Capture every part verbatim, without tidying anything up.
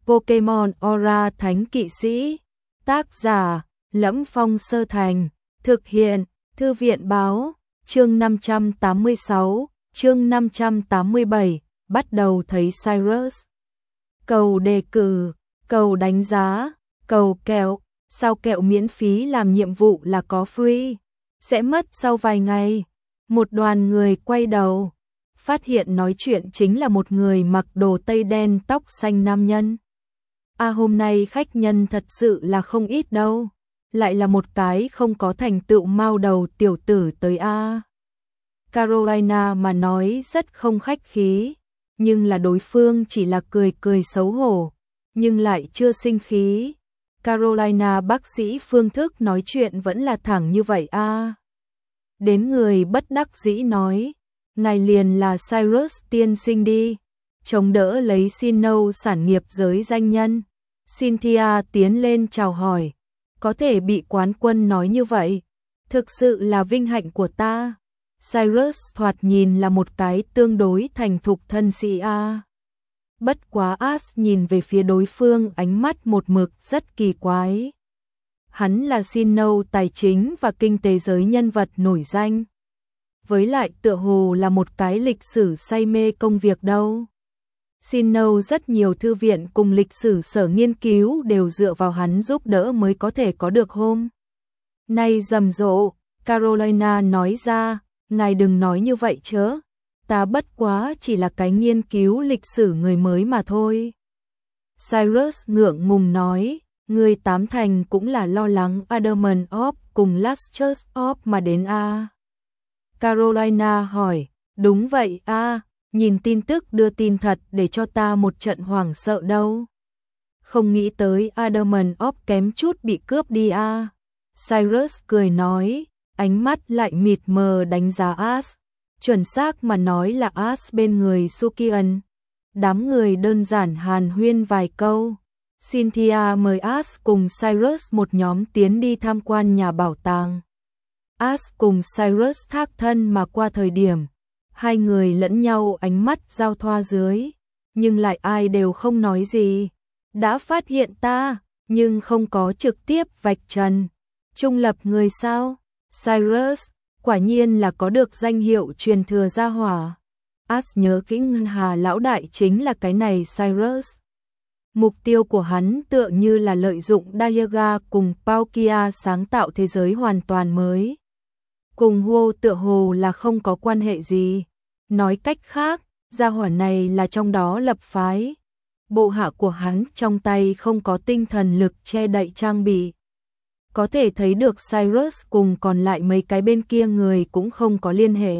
Pokemon Aura Thánh Kỵ Sĩ. Tác giả Lẫm Phong Sơ Thành. Thực hiện Thư viện Báo. Chương năm trăm tám mươi sáu, chương năm trăm tám mươi bảy, bắt đầu thấy Cyrus. Cầu đề cử, cầu đánh giá, cầu kẹo, sao kẹo miễn phí làm nhiệm vụ là có free, sẽ mất sau vài ngày. Một đoàn người quay đầu, phát hiện nói chuyện chính là một người mặc đồ tây đen tóc xanh nam nhân. À hôm nay khách nhân thật sự là không ít đâu, lại là một cái không có thành tựu mao đầu tiểu tử tới a. Carolina mà nói rất không khách khí, nhưng là đối phương chỉ là cười cười xấu hổ, nhưng lại chưa sinh khí. Carolina bác sĩ phương thức nói chuyện vẫn là thẳng như vậy a. Đến người bất đắc dĩ nói, ngài liền là Cyrus tiên sinh đi, chống đỡ lấy Sinnoh sản nghiệp giới danh nhân. Cynthia tiến lên chào hỏi, có thể bị quán quân nói như vậy, thực sự là vinh hạnh của ta. Cyrus thoạt nhìn là một cái tương đối thành thục thân sĩ a. Bất quá Ash nhìn về phía đối phương ánh mắt một mực rất kỳ quái. Hắn là Sinnoh tài chính và kinh tế giới nhân vật nổi danh. Với lại tựa hồ là một cái lịch sử say mê công việc đâu. Sinnoh rất nhiều thư viện cùng lịch sử sở nghiên cứu đều dựa vào hắn giúp đỡ mới có thể có được hôm nay rầm rộ. Carolina nói ra, ngài đừng nói như vậy chớ, ta bất quá chỉ là cái nghiên cứu lịch sử người mới mà thôi. Cyrus ngượng ngùng nói, người tám thành cũng là lo lắng Adamant Orb cùng Lustrous Orb mà đến a. Carolina hỏi, đúng vậy a, nhìn tin tức đưa tin thật để cho ta một trận hoảng sợ đâu. Không nghĩ tới Adamant Orb kém chút bị cướp đi a. Cyrus cười nói, ánh mắt lại mịt mờ đánh giá Ash, chuẩn xác mà nói là Ash bên người Sukian. Đám người đơn giản hàn huyên vài câu. Cynthia mời Ash cùng Cyrus một nhóm tiến đi tham quan nhà bảo tàng. Ash cùng Cyrus thác thân mà qua thời điểm, hai người lẫn nhau ánh mắt giao thoa dưới, nhưng lại ai đều không nói gì. Đã phát hiện ta, nhưng không có trực tiếp vạch trần. Trung lập người sao? Cyrus, quả nhiên là có được danh hiệu truyền thừa gia hỏa. Ash nhớ kỹ Ngân Hà lão đại chính là cái này Cyrus. Mục tiêu của hắn tựa như là lợi dụng Dialga cùng Palkia sáng tạo thế giới hoàn toàn mới. Cùng Huo tựa hồ là không có quan hệ gì. Nói cách khác, gia hỏa này là trong đó lập phái. Bộ hạ của hắn trong tay không có tinh thần lực che đậy trang bị. Có thể thấy được Cyrus cùng còn lại mấy cái bên kia người cũng không có liên hệ.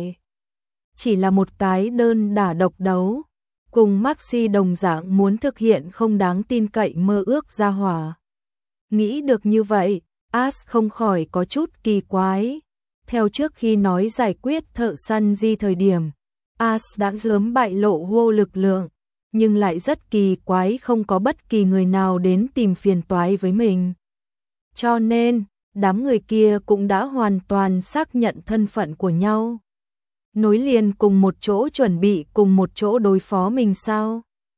Chỉ là một cái đơn đả độc đấu. Cùng Maxi đồng dạng muốn thực hiện không đáng tin cậy mơ ước gia hỏa. Nghĩ được như vậy, Ash không khỏi có chút kỳ quái. Theo trước khi nói giải quyết thợ săn di thời điểm, Ash đã sớm bại lộ vô lực lượng, nhưng lại rất kỳ quái không có bất kỳ người nào đến tìm phiền toái với mình. Cho nên, đám người kia cũng đã hoàn toàn xác nhận thân phận của nhau. Nối liền cùng một chỗ chuẩn bị cùng một chỗ đối phó mình sao?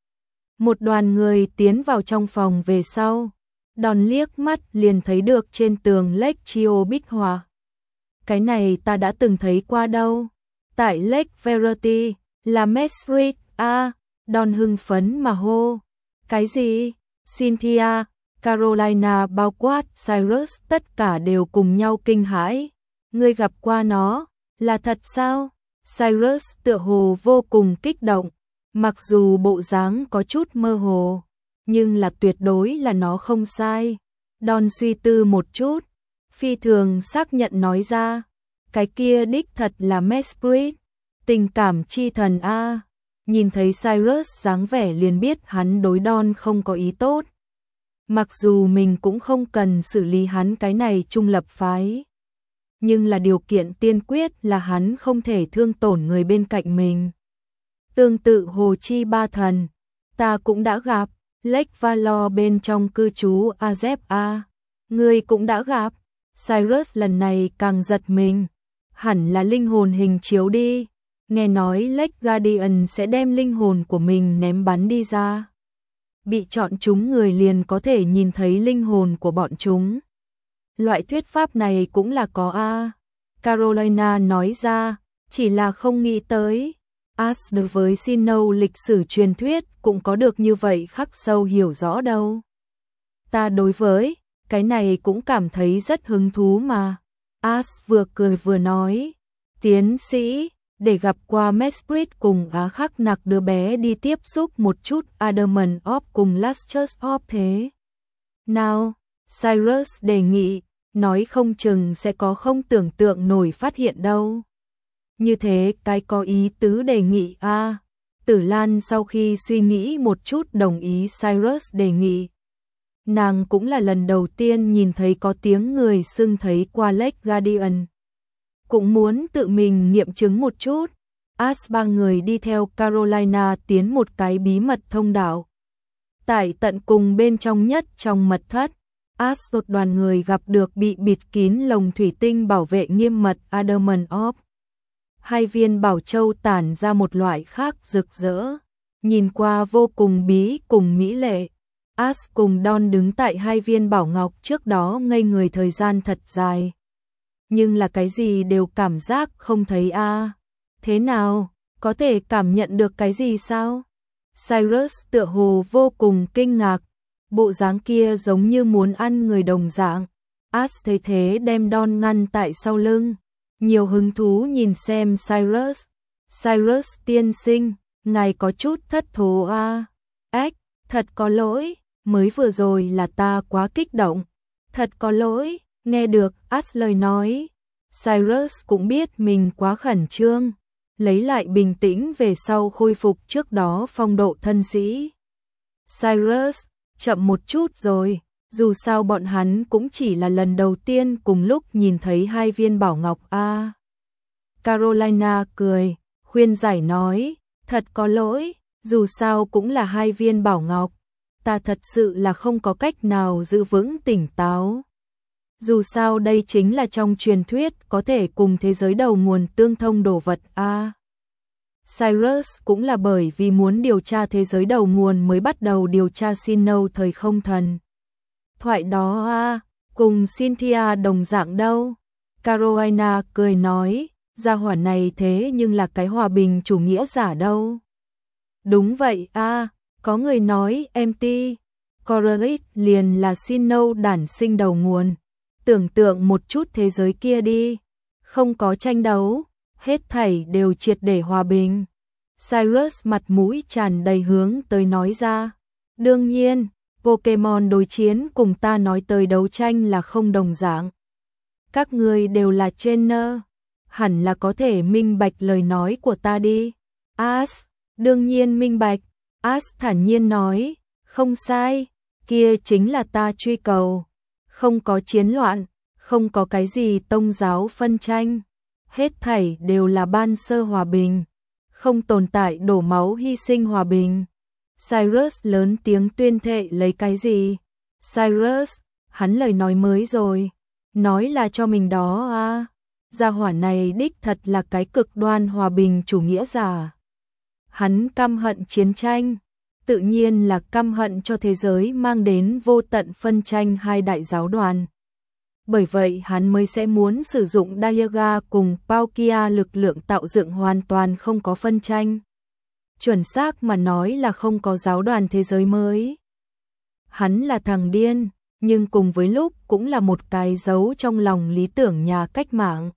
Một đoàn người tiến vào trong phòng về sau, đòn liếc mắt liền thấy được trên tường Lake Chio bích họa. Cái này ta đã từng thấy qua đâu. Tại Lake Verity, là Mesrit, a, đòn hưng phấn mà hô. Cái gì? Cynthia, Carolina bao quát Cyrus tất cả đều cùng nhau kinh hãi. Ngươi gặp qua nó, là thật sao? Cyrus tựa hồ vô cùng kích động, mặc dù bộ dáng có chút mơ hồ, nhưng là tuyệt đối là nó không sai. Đòn suy tư một chút, phi thường xác nhận nói ra, cái kia đích thật là Mesrit, tình cảm chi thần a. Nhìn thấy Cyrus dáng vẻ liền biết hắn đối Đòn không có ý tốt. Mặc dù mình cũng không cần xử lý hắn cái này trung lập phái, nhưng là điều kiện tiên quyết là hắn không thể thương tổn người bên cạnh mình. Tương tự Hồ Chi Ba Thần, ta cũng đã gặp, Lake Valor bên trong cư trú Azep A, ngươi cũng đã gặp. Cyrus lần này càng giật mình, hẳn là linh hồn hình chiếu đi, nghe nói Lake Guardian sẽ đem linh hồn của mình ném bắn đi ra. bị chọn chúng người liền có thể nhìn thấy linh hồn của bọn chúng. Loại thuyết pháp này cũng là có a. Carolina nói ra, chỉ là không nghĩ tới. Ash đối với Sinnoh lịch sử truyền thuyết cũng có được như vậy khắc sâu hiểu rõ đâu. Ta đối với cái này cũng cảm thấy rất hứng thú mà. Ash vừa cười vừa nói, tiến sĩ, để gặp qua Mesprit cùng Á Khắc Nặc đứa bé đi tiếp xúc một chút Adamant of cùng Lasters of thế. Nào, Cyrus đề nghị, nói không chừng sẽ có không tưởng tượng nổi phát hiện đâu. Như thế cái có ý tứ đề nghị a. À, Tử Lan sau khi suy nghĩ một chút đồng ý Cyrus đề nghị. Nàng cũng là lần đầu tiên nhìn thấy có tiếng người xưng thấy qua Lake Guardian. Cũng muốn tự mình nghiệm chứng một chút. Ash ba người đi theo Carolina tiến một cái bí mật thông đạo. Tại tận cùng bên trong nhất trong mật thất, Ash một đoàn người gặp được bị bịt kín lồng thủy tinh bảo vệ nghiêm mật Adamant of. Hai viên bảo châu tản ra một loại khác rực rỡ, nhìn qua vô cùng bí cùng mỹ lệ. Ash cùng Don đứng tại hai viên bảo ngọc trước đó ngây người thời gian thật dài. Nhưng là cái gì đều cảm giác không thấy a. À. Thế nào, có thể cảm nhận được cái gì sao? Cyrus tựa hồ vô cùng kinh ngạc, bộ dáng kia giống như muốn ăn người đồng dạng. Ash thấy thế đem Don ngăn tại sau lưng, nhiều hứng thú nhìn xem Cyrus. Cyrus tiên sinh, ngài có chút thất thố a. À. Ếch, thật có lỗi, mới vừa rồi là ta quá kích động. Thật có lỗi, nghe được Ash lời nói. Cyrus cũng biết mình quá khẩn trương, lấy lại bình tĩnh về sau khôi phục trước đó phong độ thân sĩ. Cyrus, chậm một chút rồi, dù sao bọn hắn cũng chỉ là lần đầu tiên cùng lúc nhìn thấy hai viên bảo ngọc a. À. Carolina cười, khuyên giải nói, thật có lỗi, dù sao cũng là hai viên bảo ngọc, ta thật sự là không có cách nào giữ vững tỉnh táo. Dù sao đây chính là trong truyền thuyết có thể cùng thế giới đầu nguồn tương thông đồ vật a. À. Cyrus cũng là bởi vì muốn điều tra thế giới đầu nguồn mới bắt đầu điều tra Sinnoh thời không thần. Thoại đó a, à, cùng Cynthia đồng dạng đâu. Carolina cười nói, gia hỏa này thế nhưng là cái hòa bình chủ nghĩa giả đâu. Đúng vậy a, à, có người nói em tê Corellit liền là Sinnoh đản sinh đầu nguồn. Tưởng tượng một chút thế giới kia đi, không có tranh đấu, hết thảy đều triệt để hòa bình. Cyrus mặt mũi tràn đầy hướng tới nói ra. Đương nhiên, Pokemon đối chiến cùng ta nói tới đấu tranh là không đồng dạng. Các người đều là trainer, hẳn là có thể minh bạch lời nói của ta đi. Ash, đương nhiên minh bạch. Ash thản nhiên nói, không sai, kia chính là ta truy cầu. Không có chiến loạn, không có cái gì tôn giáo phân tranh, hết thảy đều là ban sơ hòa bình, không tồn tại đổ máu hy sinh hòa bình. Cyrus lớn tiếng tuyên thệ lấy cái gì? Cyrus, hắn lời nói mới rồi, nói là cho mình đó à. Gia hỏa này đích thật là cái cực đoan hòa bình chủ nghĩa giả. Hắn căm hận chiến tranh, tự nhiên là căm hận cho thế giới mang đến vô tận phân tranh hai đại giáo đoàn. Bởi vậy hắn mới sẽ muốn sử dụng Dialga cùng Palkia lực lượng tạo dựng hoàn toàn không có phân tranh. Chuẩn xác mà nói là không có giáo đoàn thế giới mới. Hắn là thằng điên, nhưng cùng với lúc cũng là một cái dấu trong lòng lý tưởng nhà cách mạng.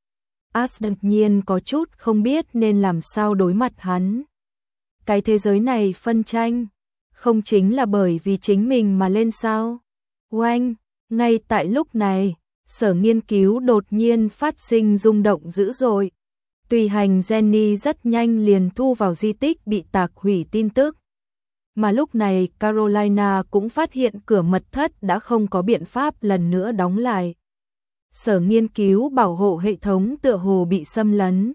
Ash đương nhiên có chút không biết nên làm sao đối mặt hắn. Cái thế giới này phân tranh, không chính là bởi vì chính mình mà lên sao? Oanh, ngay tại lúc này, sở nghiên cứu đột nhiên phát sinh rung động dữ dội. Tùy hành Jenny rất nhanh liền thu vào di tích bị tạc hủy tin tức. Mà lúc này Carolina cũng phát hiện cửa mật thất đã không có biện pháp lần nữa đóng lại. Sở nghiên cứu bảo hộ hệ thống tựa hồ bị xâm lấn.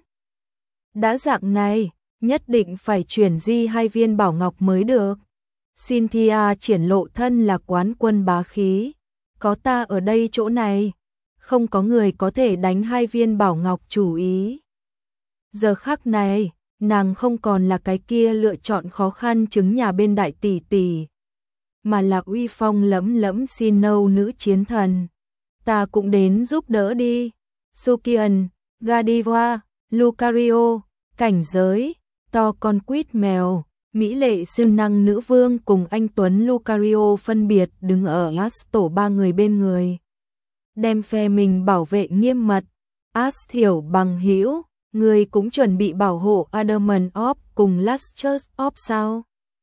Đã dạng này, nhất định phải chuyển di hai viên bảo ngọc mới được. Cynthia triển lộ thân là quán quân bá khí. Có ta ở đây chỗ này, không có người có thể đánh hai viên bảo ngọc chủ ý. Giờ khắc này, nàng không còn là cái kia lựa chọn khó khăn chứng nhà bên đại tỷ tỷ, mà là uy phong lẫm lẫm Sinnoh nữ chiến thần. Ta cũng đến giúp đỡ đi. Sukian, Gardevoir, Lucario, cảnh giới, to con quýt mèo, mỹ lệ siêu năng nữ vương cùng anh tuấn Lucario phân biệt đứng ở Ash tổ ba người bên người. Đem phe mình bảo vệ nghiêm mật. Ash thiểu bằng hữu, người cũng chuẩn bị bảo hộ Adamant Orb cùng Lustrous Orb sao?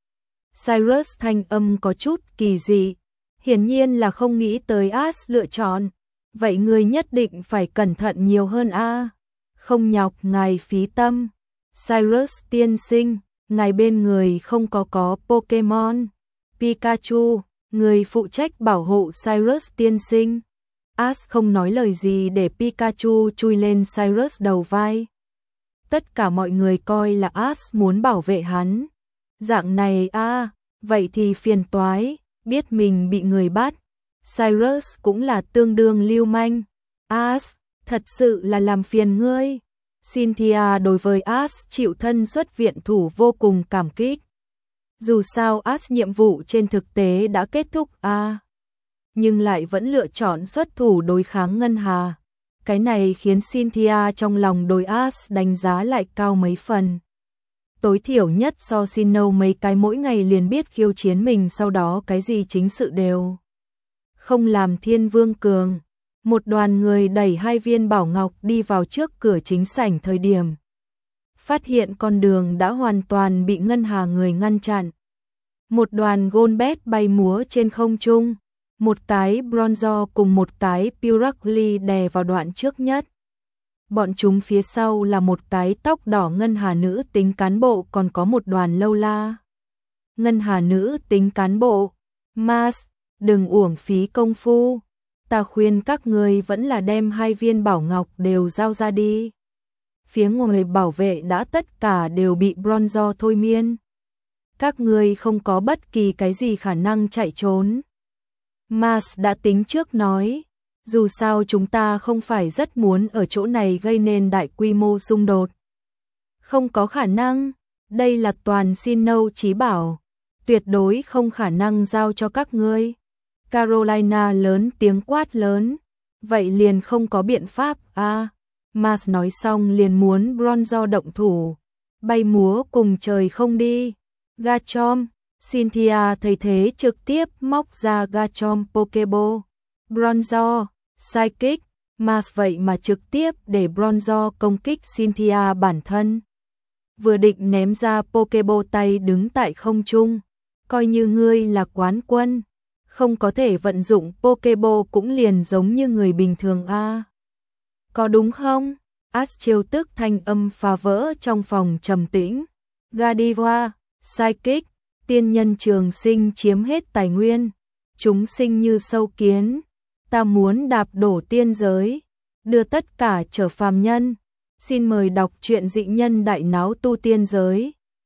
Cyrus thanh âm có chút kỳ dị, hiển nhiên là không nghĩ tới Ash lựa chọn. Vậy người nhất định phải cẩn thận nhiều hơn a. À? Không nhọc ngài phí tâm. Cyrus tiên sinh, ngài bên người không có có Pokemon. Pikachu, người phụ trách bảo hộ Cyrus tiên sinh. Ash không nói lời gì để Pikachu chui lên Cyrus đầu vai. Tất cả mọi người coi là Ash muốn bảo vệ hắn. Dạng này a, à, vậy thì phiền toái, biết mình bị người bắt. Cyrus cũng là tương đương lưu manh. Ash, thật sự là làm phiền ngươi. Cynthia đối với Ash chịu thân xuất viện thủ vô cùng cảm kích. Dù sao Ash nhiệm vụ trên thực tế đã kết thúc a, à, nhưng lại vẫn lựa chọn xuất thủ đối kháng Ngân Hà. Cái này khiến Cynthia trong lòng đối Ash đánh giá lại cao mấy phần. Tối thiểu nhất so Sinnoh mấy cái mỗi ngày liền biết khiêu chiến mình, sau đó cái gì chính sự đều không làm. Thiên Vương Cường, một đoàn người đẩy hai viên bảo ngọc đi vào trước cửa chính sảnh thời điểm phát hiện con đường đã hoàn toàn bị Ngân Hà người ngăn chặn. Một đoàn Golbat bay múa trên không trung, một cái Bronzor cùng một cái Pyroxyle đè vào đoạn trước nhất. Bọn chúng phía sau là một cái tóc đỏ Ngân Hà nữ tính cán bộ, còn có một đoàn lâu la. Ngân Hà nữ tính cán bộ, Mars, đừng uổng phí công phu. Ta khuyên các người vẫn là đem hai viên bảo ngọc đều giao ra đi. Phía ngoài bảo vệ đã tất cả đều bị Bronzor thôi miên. Các người không có bất kỳ cái gì khả năng chạy trốn. Mars đã tính trước nói, dù sao chúng ta không phải rất muốn ở chỗ này gây nên đại quy mô xung đột. Không có khả năng, đây là toàn Sinnoh chí bảo, tuyệt đối không khả năng giao cho các ngươi. Carolina lớn tiếng quát lớn, vậy liền không có biện pháp a. À, Mars nói xong liền muốn Bronzor động thủ, bay múa cùng trời không đi. Garchomp, Cynthia thấy thế trực tiếp móc ra Garchomp Pokeball. Bronzor, Psychic, Mars vậy mà trực tiếp để Bronzor công kích Cynthia bản thân. Vừa định ném ra Pokeball tay đứng tại không trung, coi như ngươi là quán quân, không có thể vận dụng Pokeball cũng liền giống như người bình thường a. À, có đúng không? Ash trêu tức thanh âm phá vỡ trong phòng trầm tĩnh. Gardevoir, Psychic, tiên nhân trường sinh chiếm hết tài nguyên, chúng sinh như sâu kiến, ta muốn đạp đổ tiên giới, đưa tất cả trở phàm nhân. Xin mời đọc truyện Dị Nhân Đại Náo Tu Tiên Giới.